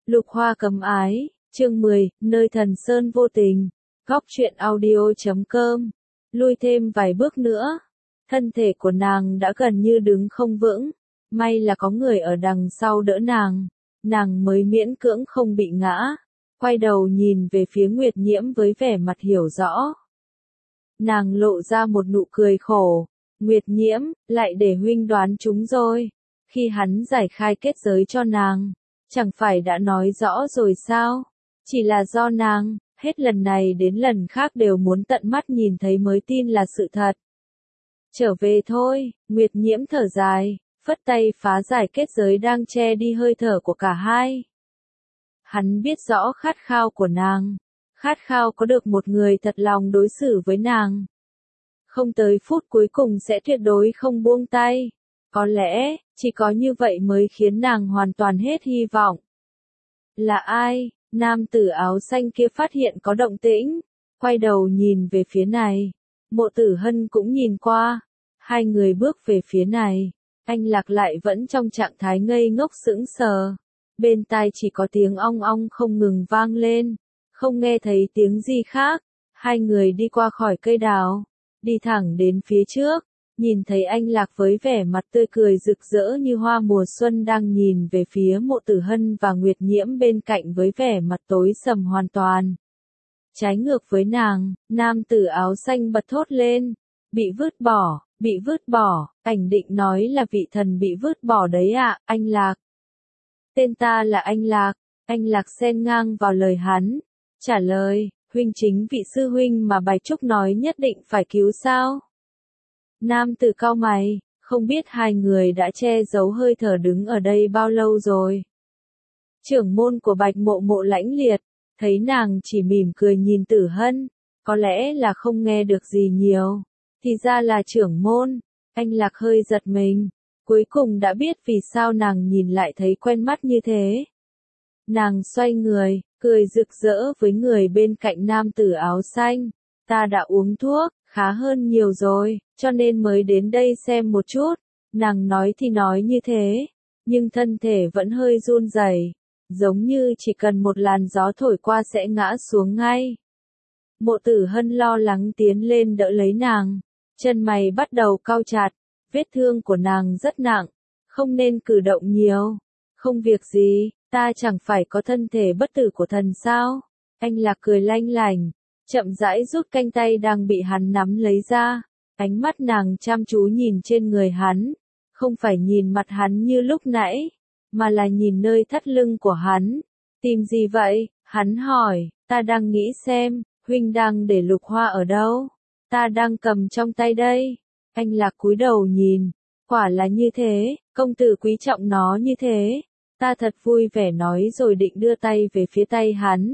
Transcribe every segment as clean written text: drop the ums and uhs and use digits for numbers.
Lục Hoa cấm ái, chương 10, nơi thần sơn vô tình, góc truyện audio.com. Lui thêm vài bước nữa, thân thể của nàng đã gần như đứng không vững, may là có người ở đằng sau đỡ nàng mới miễn cưỡng không bị ngã, quay đầu nhìn về phía Nguyệt Nhiễm với vẻ mặt hiểu rõ. Nàng lộ ra một nụ cười khổ, Nguyệt Nhiễm, lại để huynh đoán chúng rồi, khi hắn giải khai kết giới cho nàng. Chẳng phải đã nói rõ rồi sao? Chỉ là do nàng, hết lần này đến lần khác đều muốn tận mắt nhìn thấy mới tin là sự thật. Trở về thôi, Nguyệt Nhiễm thở dài, phất tay phá giải kết giới đang che đi hơi thở của cả hai. Hắn biết rõ khát khao của nàng, khát khao có được một người thật lòng đối xử với nàng. Không tới phút cuối cùng sẽ tuyệt đối không buông tay. Có lẽ, chỉ có như vậy mới khiến nàng hoàn toàn hết hy vọng. Là ai? Nam tử áo xanh kia phát hiện có động tĩnh, quay đầu nhìn về phía này. Mộ Tử Hân cũng nhìn qua, hai người bước về phía này. Anh Lạc lại vẫn trong trạng thái ngây ngốc sững sờ. Bên tai chỉ có tiếng ong ong không ngừng vang lên, không nghe thấy tiếng gì khác. Hai người đi qua khỏi cây đào, đi thẳng đến phía trước. Nhìn thấy anh Lạc với vẻ mặt tươi cười rực rỡ như hoa mùa xuân đang nhìn về phía Mộ Tử Hân và Nguyệt Nhiễm bên cạnh với vẻ mặt tối sầm hoàn toàn. Trái ngược với nàng, nam tử áo xanh bật thốt lên, bị vứt bỏ, ảnh định nói là vị thần bị vứt bỏ đấy ạ, anh Lạc. Tên ta là anh Lạc xen ngang vào lời hắn, trả lời, huynh chính vị sư huynh mà Bạch Trúc nói nhất định phải cứu sao? Nam tử cau mày, không biết hai người đã che giấu hơi thở đứng ở đây bao lâu rồi. Trưởng môn của Bạch Mộ Mộ lãnh liệt, thấy nàng chỉ mỉm cười nhìn Tử Hân, có lẽ là không nghe được gì nhiều, thì ra là trưởng môn. Anh Lạc hơi giật mình, cuối cùng đã biết vì sao nàng nhìn lại thấy quen mắt như thế. Nàng xoay người, cười rực rỡ với người bên cạnh nam tử áo xanh, ta đã uống thuốc, khá hơn nhiều rồi, cho nên mới đến đây xem một chút. Nàng nói thì nói như thế, nhưng thân thể vẫn hơi run rẩy, giống như chỉ cần một làn gió thổi qua sẽ ngã xuống ngay. Mộ Tử Hân lo lắng tiến lên đỡ lấy nàng, chân mày bắt đầu cau chặt, vết thương của nàng rất nặng, không nên cử động nhiều. Không việc gì, ta chẳng phải có thân thể bất tử của thần sao? Anh Lạc cười lanh lảnh, chậm rãi rút canh tay đang bị hắn nắm lấy ra, ánh mắt nàng chăm chú nhìn trên người hắn, không phải nhìn mặt hắn như lúc nãy, mà là nhìn nơi thắt lưng của hắn. Tìm gì vậy? Hắn hỏi, ta đang nghĩ xem, huynh đang để Lục Hoa ở đâu? Ta đang cầm trong tay đây. Anh Lạc cúi đầu nhìn, quả là như thế, công tử quý trọng nó như thế. Ta thật vui vẻ nói rồi định đưa tay về phía tay hắn.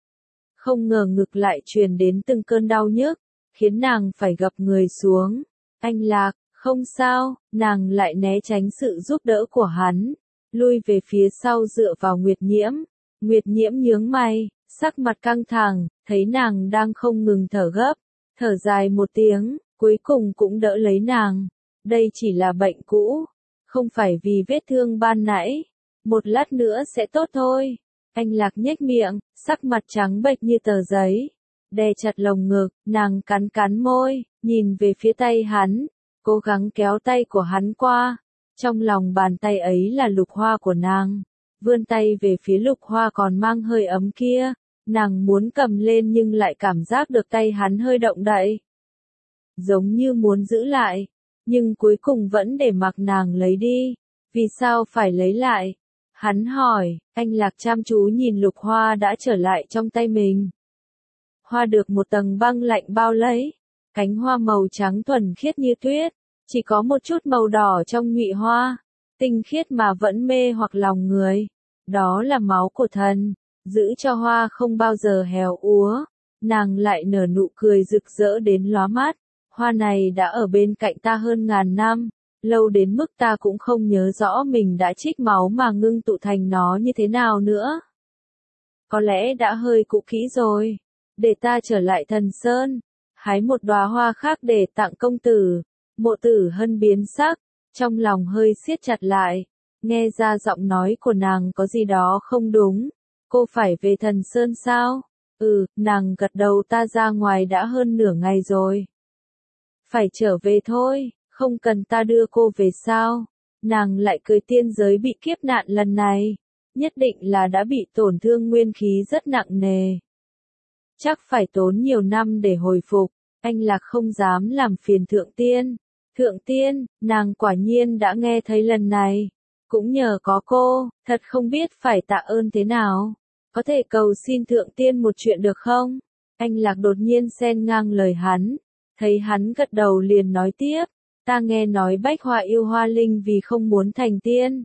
Không ngờ ngực lại truyền đến từng cơn đau nhức, khiến nàng phải gập người xuống. Anh Lạc, không sao, nàng lại né tránh sự giúp đỡ của hắn, lui về phía sau dựa vào Nguyệt Nhiễm. Nguyệt Nhiễm nhướng mày, sắc mặt căng thẳng, thấy nàng đang không ngừng thở gấp, thở dài một tiếng, cuối cùng cũng đỡ lấy nàng. Đây chỉ là bệnh cũ, không phải vì vết thương ban nãy, một lát nữa sẽ tốt thôi. Anh Lạc nhếch miệng, sắc mặt trắng bệch như tờ giấy, đè chặt lồng ngực, nàng cắn môi, nhìn về phía tay hắn, cố gắng kéo tay của hắn qua. Trong lòng bàn tay ấy là Lục Hoa của nàng, vươn tay về phía Lục Hoa còn mang hơi ấm kia, nàng muốn cầm lên nhưng lại cảm giác được tay hắn hơi động đậy. Giống như muốn giữ lại, nhưng cuối cùng vẫn để mặc nàng lấy đi. Vì sao phải lấy lại? Hắn hỏi. Anh Lạc chăm chú nhìn Lục Hoa đã trở lại trong tay mình. Hoa được một tầng băng lạnh bao lấy, cánh hoa màu trắng thuần khiết như tuyết, chỉ có một chút màu đỏ trong nhụy hoa, tinh khiết mà vẫn mê hoặc lòng người. Đó là máu của thần, giữ cho hoa không bao giờ héo úa. Nàng lại nở nụ cười rực rỡ đến lóa mắt. Hoa này đã ở bên cạnh ta hơn ngàn năm, lâu đến mức ta cũng không nhớ rõ mình đã trích máu mà ngưng tụ thành nó như thế nào nữa. Có lẽ đã hơi cũ kỹ rồi. Để ta trở lại thần sơn, hái một đóa hoa khác để tặng công tử. Mộ Tử Hân biến sắc, trong lòng hơi siết chặt lại, nghe ra giọng nói của nàng có gì đó không đúng, Cô phải về Thần Sơn sao? Ừ, nàng gật đầu, ta ra ngoài đã hơn nửa ngày rồi. Phải trở về thôi, không cần ta đưa cô về sao? Nàng lại cười, tiên giới bị kiếp nạn lần này, nhất định là đã bị tổn thương nguyên khí rất nặng nề. Chắc phải tốn nhiều năm để hồi phục, anh Lạc không dám làm phiền Thượng Tiên. Thượng Tiên, nàng quả nhiên đã nghe thấy lần này. Cũng nhờ có cô, thật không biết phải tạ ơn thế nào. Có thể cầu xin Thượng Tiên một chuyện được không? Anh Lạc đột nhiên xen ngang lời hắn. Thấy hắn gật đầu liền nói tiếp. Ta nghe nói Bách Hoa yêu Hoa Linh vì không muốn thành tiên.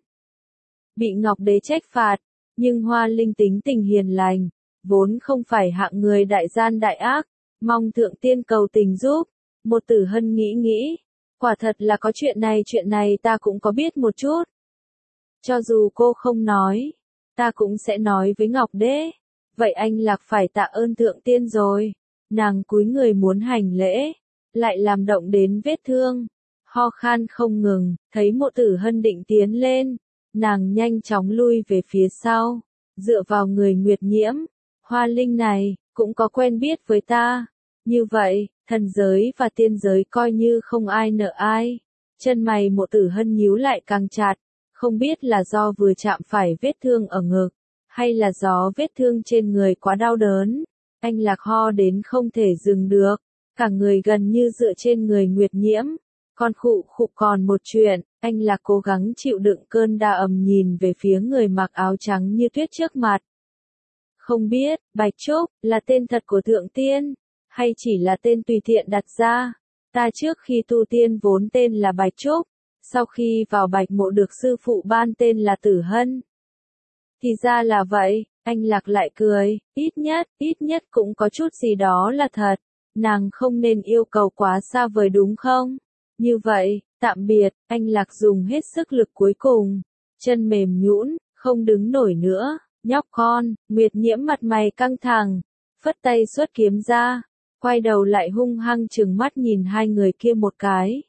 Bị Ngọc Đế trách phạt, nhưng Hoa Linh tính tình hiền lành, vốn không phải hạng người đại gian đại ác, mong Thượng Tiên cầu tình giúp. Một Tử Hân nghĩ nghĩ, quả thật là có chuyện này ta cũng có biết một chút. Cho dù cô không nói, ta cũng sẽ nói với Ngọc Đế. Vậy anh Lạc phải tạ ơn Thượng Tiên rồi. Nàng cúi người muốn hành lễ, lại làm động đến vết thương, ho khan không ngừng, thấy Mộ Tử Hân định tiến lên, nàng nhanh chóng lui về phía sau, dựa vào người Nguyệt Nhiễm. Hoa Linh này, cũng có quen biết với ta. Như vậy, thần giới và tiên giới coi như không ai nợ ai. Chân mày Mộ Tử Hân nhíu lại càng chặt, không biết là do vừa chạm phải vết thương ở ngực, hay là do vết thương trên người quá đau đớn. Anh Lạc ho đến không thể dừng được, cả người gần như dựa trên người Nguyệt Nhiễm. Còn còn một chuyện, anh Lạc cố gắng chịu đựng cơn đau ầm nhìn về phía người mặc áo trắng như tuyết trước mặt. Không biết, Bạch Trúc, là tên thật của Thượng Tiên, hay chỉ là tên tùy tiện đặt ra. Ta trước khi tu tiên vốn tên là Bạch Trúc, sau khi vào Bạch Mộ được sư phụ ban tên là Tử Hân. Thì ra là vậy, anh Lạc lại cười, ít nhất cũng có chút gì đó là thật. Nàng không nên yêu cầu quá xa vời đúng không? Như vậy, tạm biệt, anh Lạc dùng hết sức lực cuối cùng. Chân mềm nhũn, không đứng nổi nữa. Nhóc con, Nguyệt Nhiễm mặt mày căng thẳng, phất tay xuất kiếm ra, quay đầu lại hung hăng trừng mắt nhìn hai người kia một cái.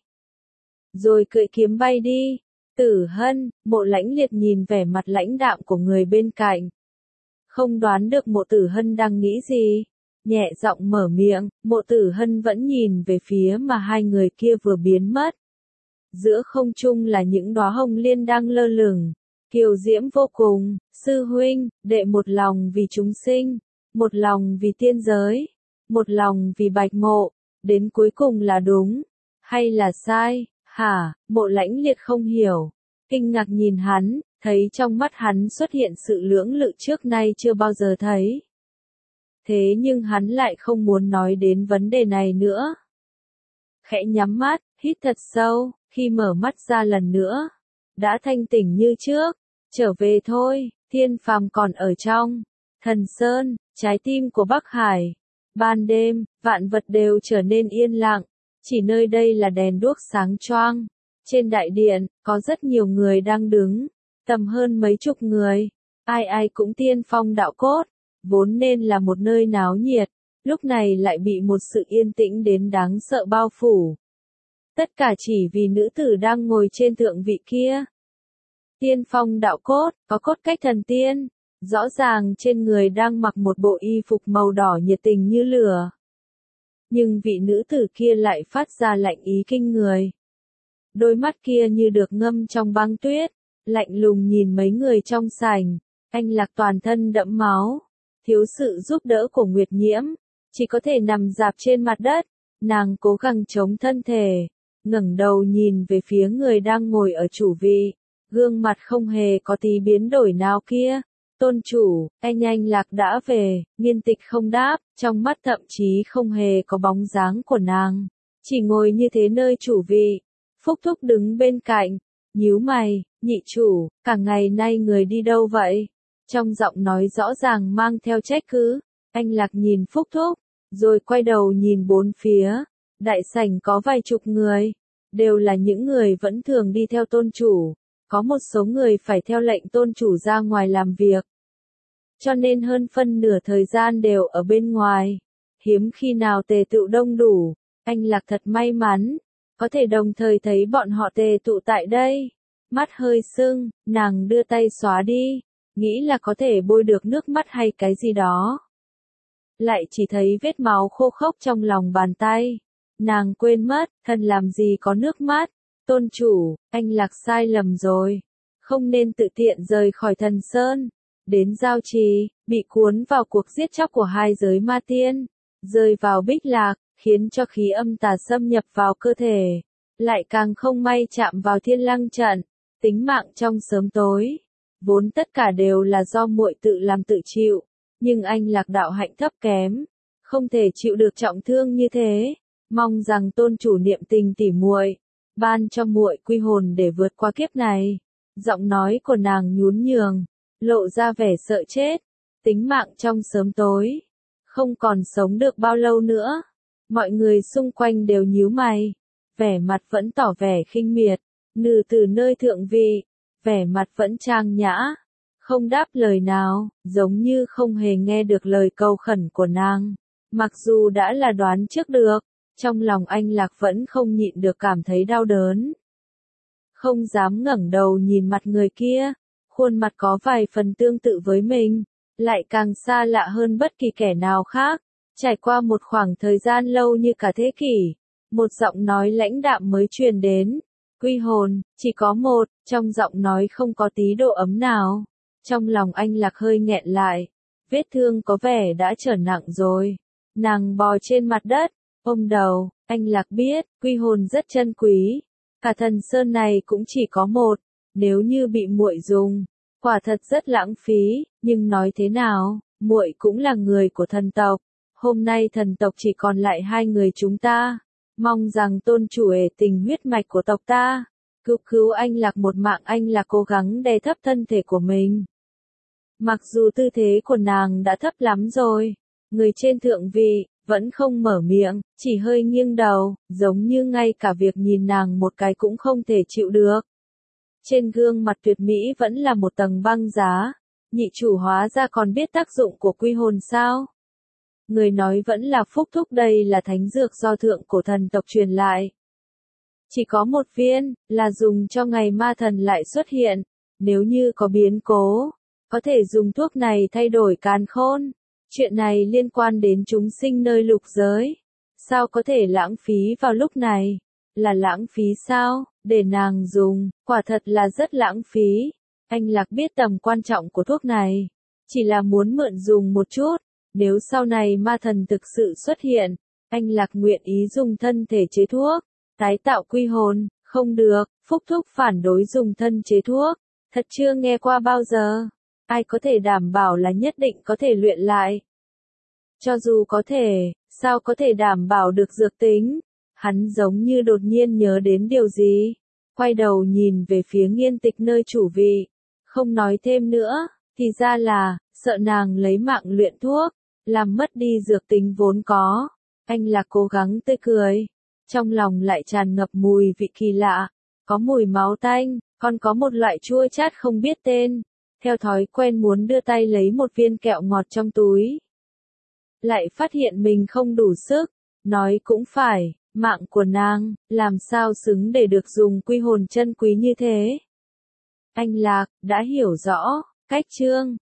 Rồi cưỡi kiếm bay đi. Tử Hân, Mộ Lãnh Liệt nhìn vẻ mặt lãnh đạm của người bên cạnh. Không đoán được Mộ Tử Hân đang nghĩ gì. Nhẹ giọng mở miệng, Mộ Tử Hân vẫn nhìn về phía mà hai người kia vừa biến mất. Giữa không trung là những đóa hồng liên đang lơ lửng, kiều diễm vô cùng. Sư huynh, đệ một lòng vì chúng sinh, một lòng vì tiên giới, một lòng vì Bạch Mộ, đến cuối cùng là đúng, hay là sai, hả? Mộ Lãnh Liệt không hiểu, kinh ngạc nhìn hắn, thấy trong mắt hắn xuất hiện sự lưỡng lự trước nay chưa bao giờ thấy. Thế nhưng hắn lại không muốn nói đến vấn đề này nữa. Khẽ nhắm mắt, hít thật sâu, khi mở mắt ra lần nữa, đã thanh tỉnh như trước, trở về thôi. Thiên Phàm còn ở trong Thần Sơn, trái tim của Bắc Hải. Ban đêm, vạn vật đều trở nên yên lặng, chỉ nơi đây là đèn đuốc sáng choang. Trên đại điện, có rất nhiều người đang đứng, tầm hơn mấy chục người, ai ai cũng tiên phong đạo cốt, vốn nên là một nơi náo nhiệt, lúc này lại bị một sự yên tĩnh đến đáng sợ bao phủ. Tất cả chỉ vì nữ tử đang ngồi trên thượng vị kia. Tiên phong đạo cốt, có cốt cách thần tiên, rõ ràng trên người đang mặc một bộ y phục màu đỏ nhiệt tình như lửa. Nhưng vị nữ tử kia lại phát ra lạnh ý kinh người. Đôi mắt kia như được ngâm trong băng tuyết, lạnh lùng nhìn mấy người trong sảnh. Anh Lạc toàn thân đẫm máu, thiếu sự giúp đỡ của Nguyệt Nhiễm, chỉ có thể nằm rạp trên mặt đất. Nàng cố gắng chống thân thể, ngẩng đầu nhìn về phía người đang ngồi ở chủ vị. Gương mặt không hề có tí biến đổi nào kia. Tôn chủ, anh Lạc đã về. Nghiên Tịch không đáp, trong mắt thậm chí không hề có bóng dáng của nàng. Chỉ ngồi như thế nơi chủ vị. Phúc Thúc đứng bên cạnh, nhíu mày, nhị chủ, cả ngày nay người đi đâu vậy? Trong giọng nói rõ ràng mang theo trách cứ. Anh Lạc nhìn Phúc Thúc, rồi quay đầu nhìn bốn phía. Đại sảnh có vài chục người, đều là những người vẫn thường đi theo tôn chủ. Có một số người phải theo lệnh tôn chủ ra ngoài làm việc. Cho nên hơn phân nửa thời gian đều ở bên ngoài. Hiếm khi nào tề tựu đông đủ. Anh Lạc thật may mắn, có thể đồng thời thấy bọn họ tề tụ tại đây. Mắt hơi sưng, nàng đưa tay xóa đi. nghĩ là có thể bôi được nước mắt hay cái gì đó. Lại chỉ thấy vết máu khô khốc trong lòng bàn tay. Nàng quên mất, thần làm gì có nước mắt. Tôn chủ, anh Lạc sai lầm rồi. Không nên tự tiện rời khỏi Thần Sơn. Đến Giao Trì, bị cuốn vào cuộc giết chóc của hai giới ma tiên. Rơi vào Bích Lạc, khiến cho khí âm tà xâm nhập vào cơ thể. Lại càng không may chạm vào Thiên Lăng trận. Tính mạng trong sớm tối. Vốn tất cả đều là do muội tự làm tự chịu. Nhưng anh Lạc đạo hạnh thấp kém. Không thể chịu được trọng thương như thế. Mong rằng tôn chủ niệm tình tỉ muội, ban cho muội quy hồn để vượt qua kiếp này. Giọng nói của nàng nhún nhường, lộ ra vẻ sợ chết. Tính mạng trong sớm tối, không còn sống được bao lâu nữa. Mọi người xung quanh đều nhíu mày, vẻ mặt vẫn tỏ vẻ khinh miệt. Nữ từ nơi thượng vị, vẻ mặt vẫn trang nhã, không đáp lời nào, giống như không hề nghe được lời cầu khẩn của nàng. Mặc dù đã là đoán trước được, trong lòng anh Lạc vẫn không nhịn được cảm thấy đau đớn. Không dám ngẩng đầu nhìn mặt người kia, khuôn mặt có vài phần tương tự với mình, lại càng xa lạ hơn bất kỳ kẻ nào khác. Trải qua một khoảng thời gian lâu như cả thế kỷ, một giọng nói lãnh đạm mới truyền đến. Quy hồn, chỉ có một, trong giọng nói không có tí độ ấm nào. Trong lòng anh Lạc hơi nghẹn lại, vết thương có vẻ đã trở nặng rồi. Nàng bò trên mặt đất, ôm đầu, anh Lạc biết, quy hồn rất chân quý. Cả Thần Sơn này cũng chỉ có một, nếu như bị muội dùng, quả thật rất lãng phí, nhưng nói thế nào, muội cũng là người của thần tộc. Hôm nay thần tộc chỉ còn lại hai người chúng ta. Mong rằng tôn chủ ể tình huyết mạch của tộc ta, cứu anh Lạc một mạng. Anh Lạc cố gắng đè thấp thân thể của mình. Mặc dù tư thế của nàng đã thấp lắm rồi, người trên thượng vị, vẫn không mở miệng, chỉ hơi nghiêng đầu, giống như ngay cả việc nhìn nàng một cái cũng không thể chịu được. Trên gương mặt tuyệt mỹ vẫn là một tầng băng giá. Nhị chủ hóa ra còn biết tác dụng của quy hồn sao? Người nói vẫn là Phúc Thúc, đây là thánh dược do thượng cổ thần tộc truyền lại. Chỉ có một viên, là dùng cho ngày ma thần lại xuất hiện. Nếu như có biến cố, có thể dùng thuốc này thay đổi càn khôn. Chuyện này liên quan đến chúng sinh nơi lục giới. Sao có thể lãng phí vào lúc này? Là lãng phí sao? Để nàng dùng, quả thật là rất lãng phí. Anh Lạc biết tầm quan trọng của thuốc này. Chỉ là muốn mượn dùng một chút. Nếu sau này ma thần thực sự xuất hiện, anh Lạc nguyện ý dùng thân thể chế thuốc. Tái tạo quy hồn, không được. Phúc Thúc phản đối dùng thân chế thuốc. Thật chưa nghe qua bao giờ. Ai có thể đảm bảo là nhất định có thể luyện lại? Cho dù có thể, sao có thể đảm bảo được dược tính? Hắn giống như đột nhiên nhớ đến điều gì. Quay đầu nhìn về phía Nghiên Tịch nơi chủ vị. Không nói thêm nữa, thì ra là, sợ nàng lấy mạng luyện thuốc, làm mất đi dược tính vốn có. Anh Lạc cố gắng tươi cười. Trong lòng lại tràn ngập mùi vị kỳ lạ. Có mùi máu tanh, còn có một loại chua chát không biết tên. Theo thói quen muốn đưa tay lấy một viên kẹo ngọt trong túi. Lại phát hiện mình không đủ sức. Nói cũng phải, mạng của nàng, làm sao xứng để được dùng quy hồn chân quý như thế. Anh Lạc, đã hiểu rõ, cách chương